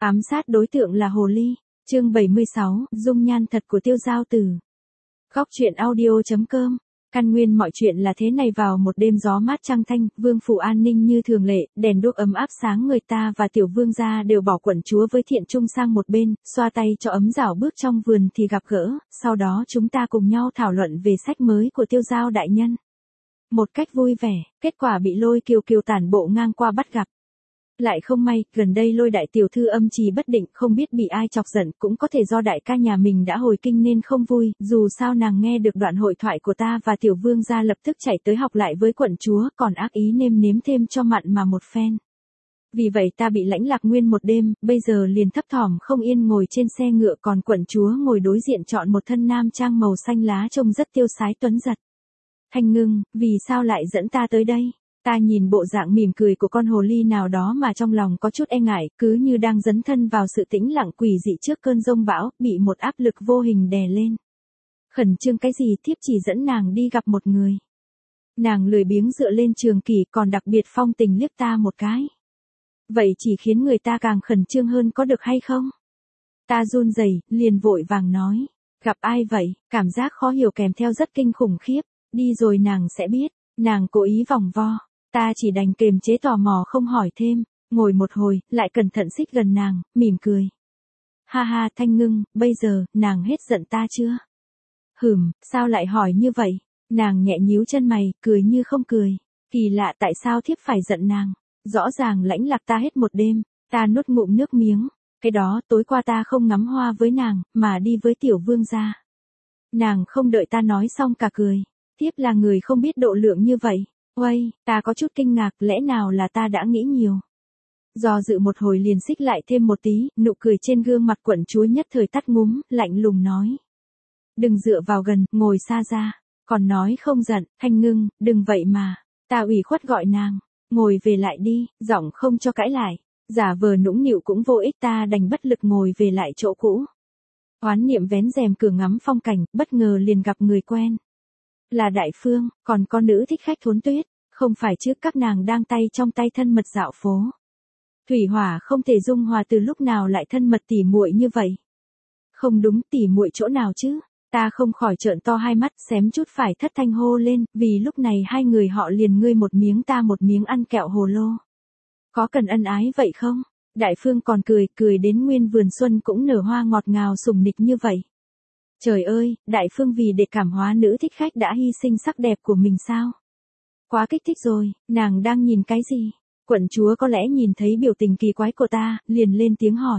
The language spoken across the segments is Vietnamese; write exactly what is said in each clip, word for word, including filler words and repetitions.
Ám sát đối tượng là hồ ly. Chương bảy mươi sáu, dung nhan thật của Tiêu Giao Tử. Góc truyện audio chấm com. Căn nguyên mọi chuyện là thế này, vào một đêm gió mát trăng thanh, vương phủ an ninh như thường lệ, đèn đuốc ấm áp sáng người ta và tiểu vương gia đều bỏ quận chúa với Thiện Trung sang một bên, xoa tay cho ấm dảo bước trong vườn thì gặp gỡ, sau đó chúng ta cùng nhau thảo luận về sách mới của Tiêu Giao đại nhân. Một cách vui vẻ, kết quả bị Lôi Kiều Kiều tản bộ ngang qua bắt gặp. Lại không may, gần đây Lôi đại tiểu thư âm trì bất định, không biết bị ai chọc giận, cũng có thể do đại ca nhà mình đã hồi kinh nên không vui, dù sao nàng nghe được đoạn hội thoại của ta và tiểu vương gia lập tức chạy tới học lại với quận chúa, còn ác ý nêm nếm thêm cho mặn mà một phen. Vì vậy ta bị lãnh lạc nguyên một đêm, bây giờ liền thấp thỏm không yên ngồi trên xe ngựa, còn quận chúa ngồi đối diện chọn một thân nam trang màu xanh lá trông rất tiêu sái tuấn giật. Thanh Ngưng, vì sao lại dẫn ta tới đây? Ta nhìn bộ dạng mỉm cười của con hồ ly nào đó mà trong lòng có chút e ngại, cứ như đang dấn thân vào sự tĩnh lặng quỷ dị trước cơn giông bão, bị một áp lực vô hình đè lên. Khẩn trương cái gì, thiếp chỉ dẫn nàng đi gặp một người. Nàng lười biếng dựa lên trường kỷ, còn đặc biệt phong tình liếc ta một cái. Vậy chỉ khiến người ta càng khẩn trương hơn, có được hay không? Ta run rẩy, liền vội vàng nói. Gặp ai vậy? Cảm giác khó hiểu kèm theo rất kinh khủng khiếp. Đi rồi nàng sẽ biết. Nàng cố ý vòng vo. Ta chỉ đành kềm chế tò mò không hỏi thêm, ngồi một hồi, lại cẩn thận xích gần nàng, mỉm cười. Ha ha Thanh Ngưng, bây giờ, nàng hết giận ta chưa? Hửm, sao lại hỏi như vậy? Nàng nhẹ nhíu chân mày, cười như không cười. Kỳ lạ, tại sao thiếp phải giận nàng? Rõ ràng lãnh lạc ta hết một đêm, ta nuốt ngụm nước miếng. Cái đó, tối qua ta không ngắm hoa với nàng, mà đi với tiểu vương gia. Nàng không đợi ta nói xong cả cười. Thiếp là người không biết độ lượng như vậy. Uây, ta có chút kinh ngạc, lẽ nào là ta đã nghĩ nhiều. Do dự một hồi liền xích lại thêm một tí, nụ cười trên gương mặt quận chúa nhất thời tắt ngúm, lạnh lùng nói. Đừng dựa vào gần, ngồi xa ra. Còn nói không giận, Thanh Ngưng, đừng vậy mà. Ta ủy khuất gọi nàng, ngồi về lại đi, giọng không cho cãi lại. Giả vờ nũng nịu cũng vô ích, ta đành bất lực ngồi về lại chỗ cũ. Oán niệm vén rèm cửa ngắm phong cảnh, bất ngờ liền gặp người quen. Là Đại Phương, còn có nữ thích khách Thốn Tuyết, không phải chứ, các nàng đang tay trong tay thân mật dạo phố. Thủy Hỏa không thể dung hòa, từ lúc nào lại thân mật tỉ muội như vậy? Không đúng, tỉ muội chỗ nào chứ? Ta không khỏi trợn to hai mắt, xém chút phải thất thanh hô lên, vì lúc này hai người họ liền ngươi một miếng ta một miếng ăn kẹo hồ lô. Có cần ân ái vậy không? Đại Phương còn cười, cười đến nguyên vườn xuân cũng nở hoa ngọt ngào sủng nịch như vậy. Trời ơi, Đại Phương vì để cảm hóa nữ thích khách đã hy sinh sắc đẹp của mình sao? Quá kích thích rồi, nàng đang nhìn cái gì? Quận chúa có lẽ nhìn thấy biểu tình kỳ quái của ta, liền lên tiếng hỏi.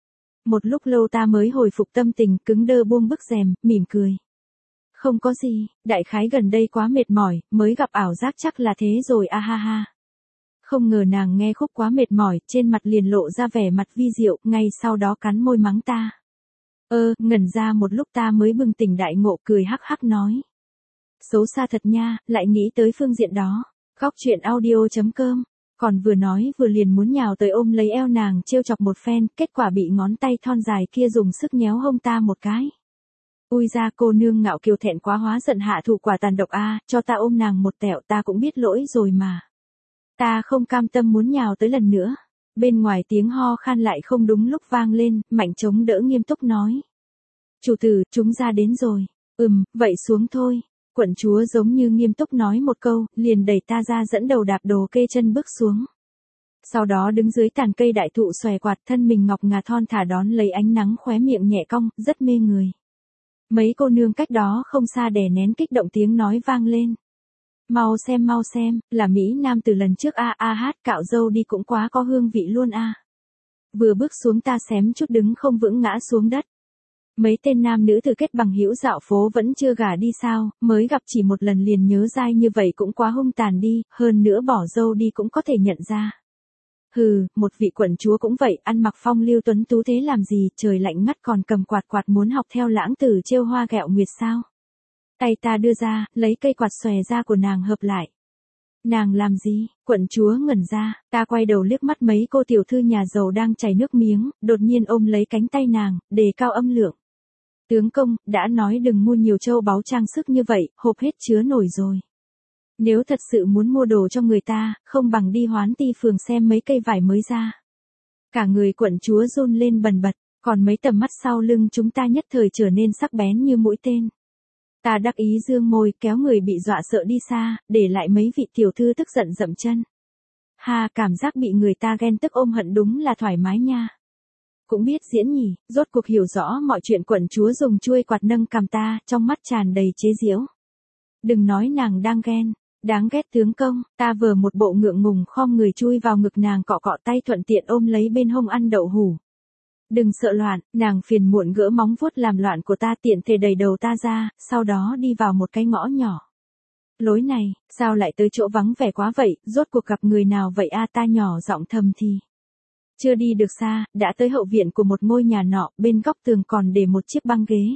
Một lúc lâu ta mới hồi phục tâm tình, cứng đơ buông bức rèm, mỉm cười. Không có gì, đại khái gần đây quá mệt mỏi, mới gặp ảo giác chắc là thế rồi a ha ha. Không ngờ nàng nghe khúc quá mệt mỏi, trên mặt liền lộ ra vẻ mặt vi diệu, ngay sau đó cắn môi mắng ta. Ơ, ngẩn ra một lúc ta mới bừng tỉnh đại ngộ, cười hắc hắc nói. Xấu xa thật nha, lại nghĩ tới phương diện đó. Góc truyện audio chấm com. Còn vừa nói vừa liền muốn nhào tới ôm lấy eo nàng trêu chọc một phen, kết quả bị ngón tay thon dài kia dùng sức nhéo hông ta một cái. Ui ra, cô nương ngạo kiều thẹn quá hóa giận hạ thủ quả tàn độc a, cho ta ôm nàng một tẹo, ta cũng biết lỗi rồi mà. Ta không cam tâm muốn nhào tới lần nữa. Bên ngoài tiếng ho khan lại không đúng lúc vang lên, Mạnh chống đỡ nghiêm túc nói. Chủ tử, chúng ra đến rồi. Ừm, vậy xuống thôi. Quận chúa giống như nghiêm túc nói một câu, liền đẩy ta ra dẫn đầu đạp đồ kê chân bước xuống. Sau đó đứng dưới tàn cây đại thụ xòe quạt, thân mình ngọc ngà thon thả đón lấy ánh nắng, khóe miệng nhẹ cong, rất mê người. Mấy cô nương cách đó không xa đè nén kích động tiếng nói vang lên. Mau xem mau xem, là Mỹ Nam từ lần trước a a hát cạo râu đi cũng quá có hương vị luôn a. Vừa bước xuống ta xém chút đứng không vững ngã xuống đất. Mấy tên nam nữ từ kết bằng hữu dạo phố vẫn chưa gả đi sao, mới gặp chỉ một lần liền nhớ dai như vậy cũng quá hung tàn đi, hơn nữa bỏ râu đi cũng có thể nhận ra. Hừ, một vị quận chúa cũng vậy, ăn mặc phong lưu tuấn tú thế làm gì, trời lạnh ngắt còn cầm quạt quạt muốn học theo lãng tử trêu hoa ghẹo nguyệt sao. Tay ta đưa ra, lấy cây quạt xòe ra của nàng hợp lại. Nàng làm gì? Quận chúa ngẩn ra, ta quay đầu liếc mắt mấy cô tiểu thư nhà giàu đang chảy nước miếng, đột nhiên ôm lấy cánh tay nàng, đề cao âm lượng. Tướng công, đã nói đừng mua nhiều châu báu trang sức như vậy, hộp hết chứa nổi rồi. Nếu thật sự muốn mua đồ cho người ta, không bằng đi Hoán Ti phường xem mấy cây vải mới ra. Cả người quận chúa run lên bần bật, còn mấy tầm mắt sau lưng chúng ta nhất thời trở nên sắc bén như mũi tên. Ta đắc ý dương môi kéo người bị dọa sợ đi xa, để lại mấy vị tiểu thư tức giận dậm chân. Ha, cảm giác bị người ta ghen tức ôm hận đúng là thoải mái nha. Cũng biết diễn nhỉ, rốt cuộc hiểu rõ mọi chuyện quận chúa dùng chuôi quạt nâng cằm ta, trong mắt tràn đầy chế giễu. Đừng nói nàng đang ghen, đáng ghét tướng công, ta vừa một bộ ngượng ngùng khom người chui vào ngực nàng cọ cọ tay thuận tiện ôm lấy bên hông ăn đậu hủ. Đừng sợ loạn, nàng phiền muộn gỡ móng vuốt làm loạn của ta tiện thể đẩy đầu ta ra, sau đó đi vào một cái ngõ nhỏ. Lối này, sao lại tới chỗ vắng vẻ quá vậy, rốt cuộc gặp người nào vậy a ta nhỏ giọng thầm thì. Chưa đi được xa, đã tới hậu viện của một ngôi nhà nọ, bên góc tường còn để một chiếc băng ghế.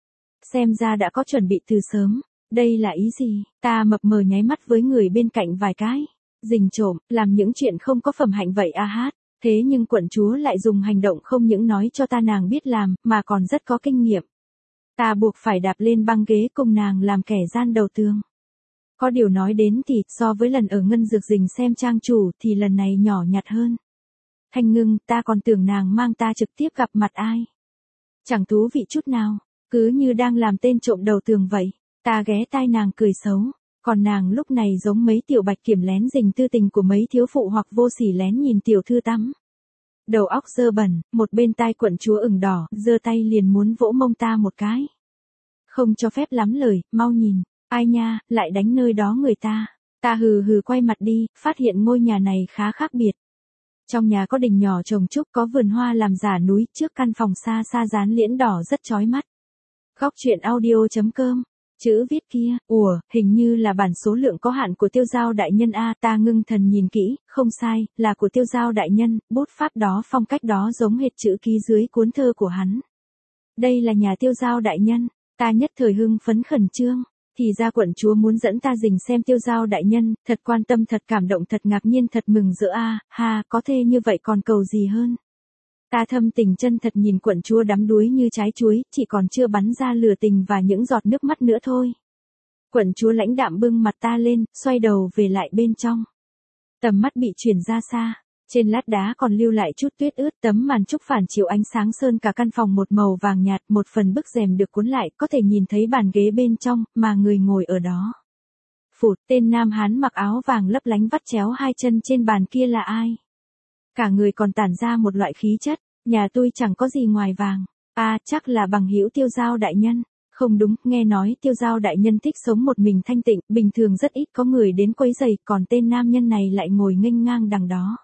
Xem ra đã có chuẩn bị từ sớm, đây là ý gì, ta mập mờ nháy mắt với người bên cạnh vài cái. Rình trộm, làm những chuyện không có phẩm hạnh vậy a hát, thế nhưng quận chúa lại dùng hành động không những nói cho ta nàng biết làm, mà còn rất có kinh nghiệm. Ta buộc phải đạp lên băng ghế cùng nàng làm kẻ gian đầu tường. Có điều nói đến thì, so với lần ở Ngân Dược Dình xem trang chủ thì lần này nhỏ nhặt hơn. Thanh Ngưng, ta còn tưởng nàng mang ta trực tiếp gặp mặt ai. Chẳng thú vị chút nào, cứ như đang làm tên trộm đầu tường vậy. Ta ghé tai nàng cười xấu, còn nàng lúc này giống mấy tiểu bạch kiểm lén rình tư tình của mấy thiếu phụ hoặc vô sỉ lén nhìn tiểu thư tắm. Đầu óc dơ bẩn, một bên tai quận chúa ửng đỏ, giơ tay liền muốn vỗ mông ta một cái. Không cho phép lắm lời, mau nhìn, ai nha, lại đánh nơi đó người ta. Ta hừ hừ quay mặt đi, phát hiện ngôi nhà này khá khác biệt. Trong nhà có đình nhỏ trồng trúc, có vườn hoa làm giả núi, trước căn phòng xa xa dán liễn đỏ rất chói mắt. Góc truyện audio chấm com. Chữ viết kia, ủa, hình như là bản số lượng có hạn của Tiêu Giao đại nhân a, ta ngưng thần nhìn kỹ, không sai, là của Tiêu Giao đại nhân, bút pháp đó phong cách đó giống hệt chữ ký dưới cuốn thơ của hắn. Đây là nhà Tiêu Giao đại nhân, ta nhất thời hưng phấn khẩn trương, thì ra quận chúa muốn dẫn ta rình xem Tiêu Giao đại nhân, thật quan tâm thật cảm động thật ngạc nhiên thật mừng rỡ a, ha, có thê như vậy còn cầu gì hơn. Ta thâm tình chân thật nhìn quận chúa đắm đuối như trái chuối, chỉ còn chưa bắn ra lửa tình và những giọt nước mắt nữa thôi. Quận chúa lãnh đạm bưng mặt ta lên, xoay đầu về lại bên trong. Tầm mắt bị chuyển ra xa, trên lát đá còn lưu lại chút tuyết ướt, tấm màn trúc phản chiếu ánh sáng sơn cả căn phòng một màu vàng nhạt, một phần bức rèm được cuốn lại, có thể nhìn thấy bàn ghế bên trong, mà người ngồi ở đó. Phụt, tên nam hán mặc áo vàng lấp lánh vắt chéo hai chân trên bàn kia là ai? Cả người còn tản ra một loại khí chất, nhà tôi chẳng có gì ngoài vàng. À, chắc là bằng hữu Tiêu Giao đại nhân. Không đúng, nghe nói Tiêu Giao đại nhân thích sống một mình thanh tịnh, bình thường rất ít có người đến quấy rầy, còn tên nam nhân này lại ngồi nghênh ngang đằng đó.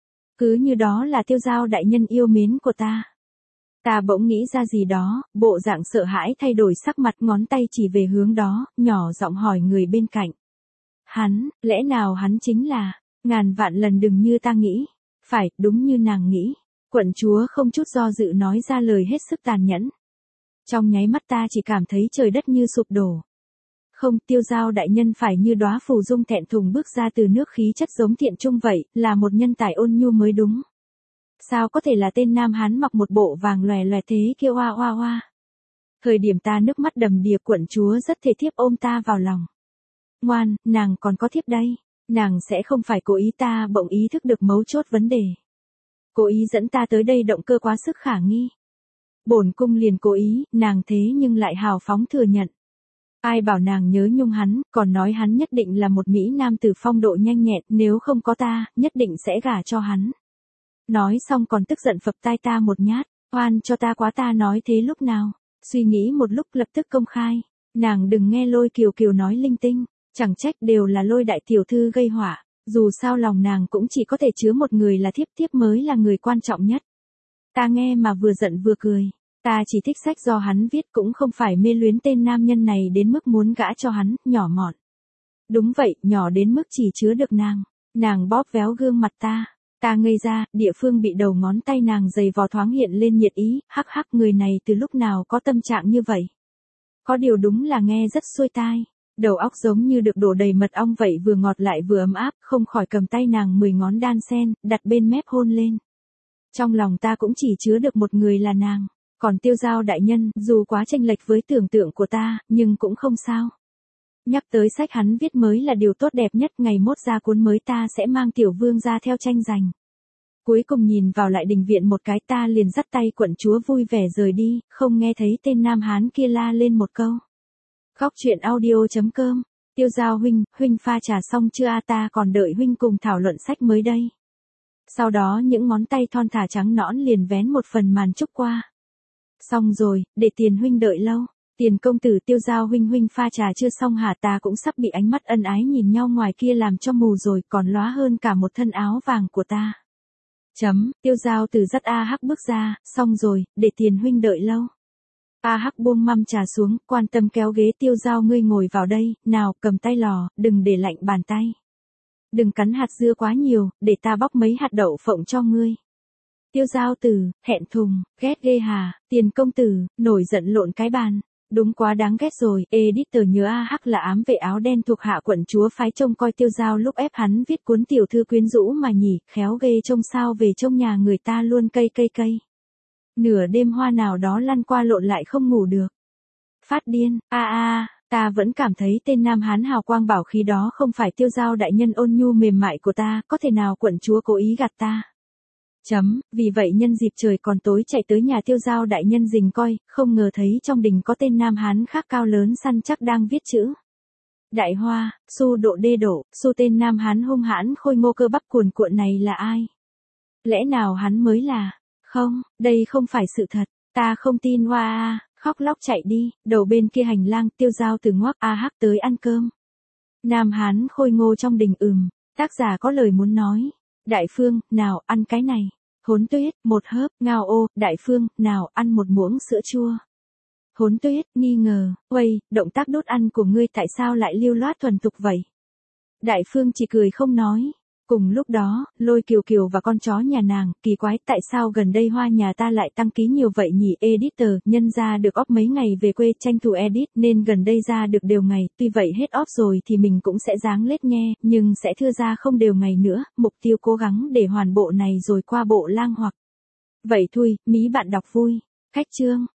Cứ như đó là Tiêu Giao đại nhân yêu mến của ta. Ta bỗng nghĩ ra gì đó, bộ dạng sợ hãi thay đổi sắc mặt, ngón tay chỉ về hướng đó, nhỏ giọng hỏi người bên cạnh. Hắn, lẽ nào hắn chính là, ngàn vạn lần đừng như ta nghĩ. Phải, đúng như nàng nghĩ. Quận chúa không chút do dự nói ra lời hết sức tàn nhẫn. Trong nháy mắt ta chỉ cảm thấy trời đất như sụp đổ. Không, Tiêu Giao đại nhân phải như đóa phù dung thẹn thùng bước ra từ nước, khí chất giống Thiện Trung vậy, là một nhân tài ôn nhu mới đúng. Sao có thể là tên nam hán mặc một bộ vàng lòe lòe thế kia oa oa oa. Thời điểm ta nước mắt đầm đìa, quận chúa rất thề thiếp ôm ta vào lòng. Ngoan, nàng còn có thiếp đây. Nàng sẽ không phải cố ý, ta bỗng ý thức được mấu chốt vấn đề. Cố ý dẫn ta tới đây động cơ quá sức khả nghi. Bổn cung liền cố ý, nàng thế nhưng lại hào phóng thừa nhận. Ai bảo nàng nhớ nhung hắn, còn nói hắn nhất định là một mỹ nam tử phong độ nhanh nhẹn, nếu không có ta, nhất định sẽ gả cho hắn. Nói xong còn tức giận phập tai ta một nhát, oan cho ta quá, ta nói thế lúc nào. Suy nghĩ một lúc lập tức công khai. Nàng đừng nghe Lôi Kiều Kiều nói linh tinh. Chẳng trách đều là Lôi đại tiểu thư gây họa, dù sao lòng nàng cũng chỉ có thể chứa một người là thiếp, thiếp mới là người quan trọng nhất. Ta nghe mà vừa giận vừa cười, ta chỉ thích sách do hắn viết, cũng không phải mê luyến tên nam nhân này đến mức muốn gả cho hắn, nhỏ mọn. Đúng vậy, nhỏ đến mức chỉ chứa được nàng. Nàng bóp véo gương mặt ta, ta ngây ra, địa phương bị đầu ngón tay nàng giày vò thoáng hiện lên nhiệt ý, hắc hắc, người này từ lúc nào có tâm trạng như vậy. Có điều đúng là nghe rất xuôi tai. Đầu óc giống như được đổ đầy mật ong vậy, vừa ngọt lại vừa ấm áp, không khỏi cầm tay nàng mười ngón đan sen, đặt bên mép hôn lên. Trong lòng ta cũng chỉ chứa được một người là nàng, còn Tiêu Giao đại nhân, dù quá chênh lệch với tưởng tượng của ta, nhưng cũng không sao. Nhắc tới sách hắn viết mới là điều tốt đẹp nhất, ngày mốt ra cuốn mới ta sẽ mang tiểu vương ra theo tranh giành. Cuối cùng nhìn vào lại đình viện một cái ta liền dắt tay quận chúa vui vẻ rời đi, không nghe thấy tên nam hán kia la lên một câu. Khóc chuyện audio.com, Tiêu Giao huynh, huynh pha trà xong chưa a ta còn đợi huynh cùng thảo luận sách mới đây. Sau đó những ngón tay thon thả trắng nõn liền vén một phần màn trúc qua. Xong rồi, để tiền huynh đợi lâu. Tiền công tử Tiêu Giao huynh huynh pha trà chưa xong hả ta cũng sắp bị ánh mắt ân ái nhìn nhau ngoài kia làm cho mù rồi còn lóa hơn cả một thân áo vàng của ta. Chấm, Tiêu Giao từ dắt A Hắc bước ra, xong rồi, để tiền huynh đợi lâu. A Hắc buông mâm trà xuống, quan tâm kéo ghế Tiêu Giao ngươi ngồi vào đây, nào cầm tay lò, đừng để lạnh bàn tay. Đừng cắn hạt dưa quá nhiều, để ta bóc mấy hạt đậu phộng cho ngươi. Tiêu Giao tử, hẹn thùng, ghét ghê hà, tiền công tử, nổi giận lộn cái bàn. Đúng quá đáng ghét rồi, editor nhớ A Hắc là ám vệ áo đen thuộc hạ quận chúa phái trông coi Tiêu Giao lúc ép hắn viết cuốn tiểu thư quyến rũ mà nhỉ, khéo ghê trông sao về trong nhà người ta luôn cây cây cây. Nửa đêm hoa nào đó lăn qua lộn lại không ngủ được. Phát điên, a a, ta vẫn cảm thấy tên nam hán hào quang bảo khí đó không phải Tiêu Giao đại nhân ôn nhu mềm mại của ta, có thể nào quận chúa cố ý gạt ta. Chấm, vì vậy nhân dịp trời còn tối chạy tới nhà Tiêu Giao đại nhân rình coi, không ngờ thấy trong đình có tên nam hán khác cao lớn săn chắc đang viết chữ. Đại Hoa, Su độ đê đổ, Su tên nam hán hung hãn khôi ngô cơ bắp cuồn cuộn này là ai? Lẽ nào hắn mới là? Không, đây không phải sự thật, ta không tin hoa a, khóc lóc chạy đi, đầu bên kia hành lang Tiêu Giao từ ngoác A Hắc tới ăn cơm. Nam hán khôi ngô trong đình ừm, tác giả có lời muốn nói. Đại Phương, nào, ăn cái này. Hốn Tuyết, một hớp, ngao ô, Đại Phương, nào, ăn một muỗng sữa chua. Hốn Tuyết, nghi ngờ, uầy, động tác đốt ăn của ngươi tại sao lại lưu loát thuần thục vậy? Đại Phương chỉ cười không nói. Cùng lúc đó, Lôi Kiều Kiều và con chó nhà nàng, kỳ quái tại sao gần đây hoa nhà ta lại tăng ký nhiều vậy nhỉ editor, nhân ra được off mấy ngày về quê tranh thủ edit nên gần đây ra được đều ngày, tuy vậy hết off rồi thì mình cũng sẽ dáng lết nghe, nhưng sẽ thưa ra không đều ngày nữa, mục tiêu cố gắng để hoàn bộ này rồi qua bộ lang hoặc. Vậy thôi, mí bạn đọc vui. Khách chương.